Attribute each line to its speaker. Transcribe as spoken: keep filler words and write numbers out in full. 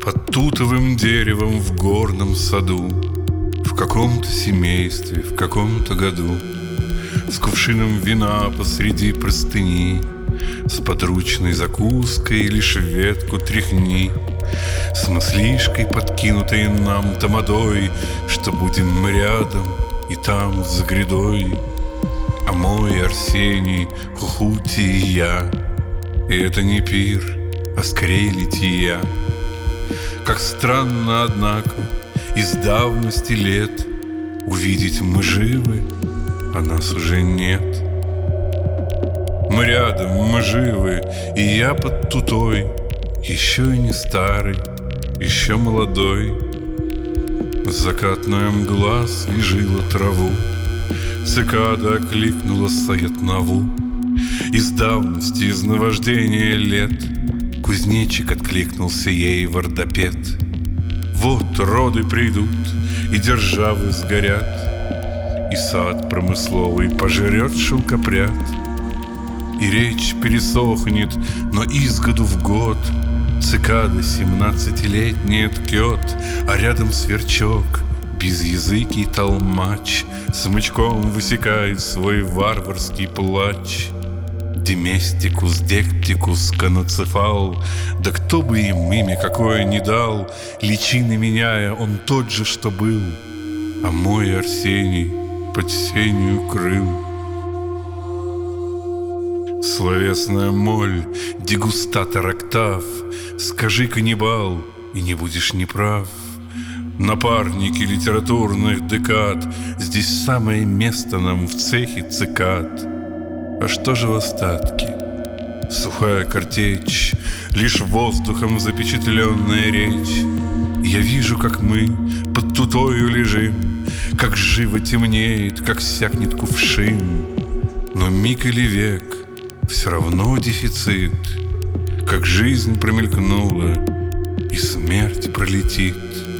Speaker 1: Под тутовым деревом в горном саду, в каком-то семействе, в каком-то году, с кувшином вина посреди простыни, с подручной закуской лишь ветку тряхни, с мыслишкой, подкинутой нам тамадой, что будем мы рядом и там за грядой. А мой Арсений, Хухути и я, и это не пир, а скорее лития. Как странно, однако, из давности лет увидеть мы живы, а нас уже нет. Мы рядом, мы живы, и я под тутой, еще и не старый, еще молодой. Закатная мгла свежила траву, цикада окликнула Саятнаву. Из давности, из наваждения лет кузнечик откликнулся ей в ордопед. Вот роды придут, и державы сгорят, и сад промысловый пожрет шелкопряд, и речь пересохнет, но из году в год цикада семнадцатилетняя ткет, а рядом сверчок, безязыкий толмач, смычком высекает свой варварский плач. Деместикус, дектикус, каноцефал, да кто бы им имя какое ни дал, личины меняя, он тот же, что был, а мой Арсений под сенью крыл. Словесная моль, дегустатор октав, скажи, каннибал, и не будешь неправ. Напарники литературных декад, здесь самое место нам в цехе цикад. А что же в остатке? Сухая картечь, лишь воздухом запечатленная речь. Я вижу, как мы под тутою лежим, как живо темнеет, как сякнет кувшин. Но миг или век все равно дефицит, как жизнь промелькнула и смерть пролетит.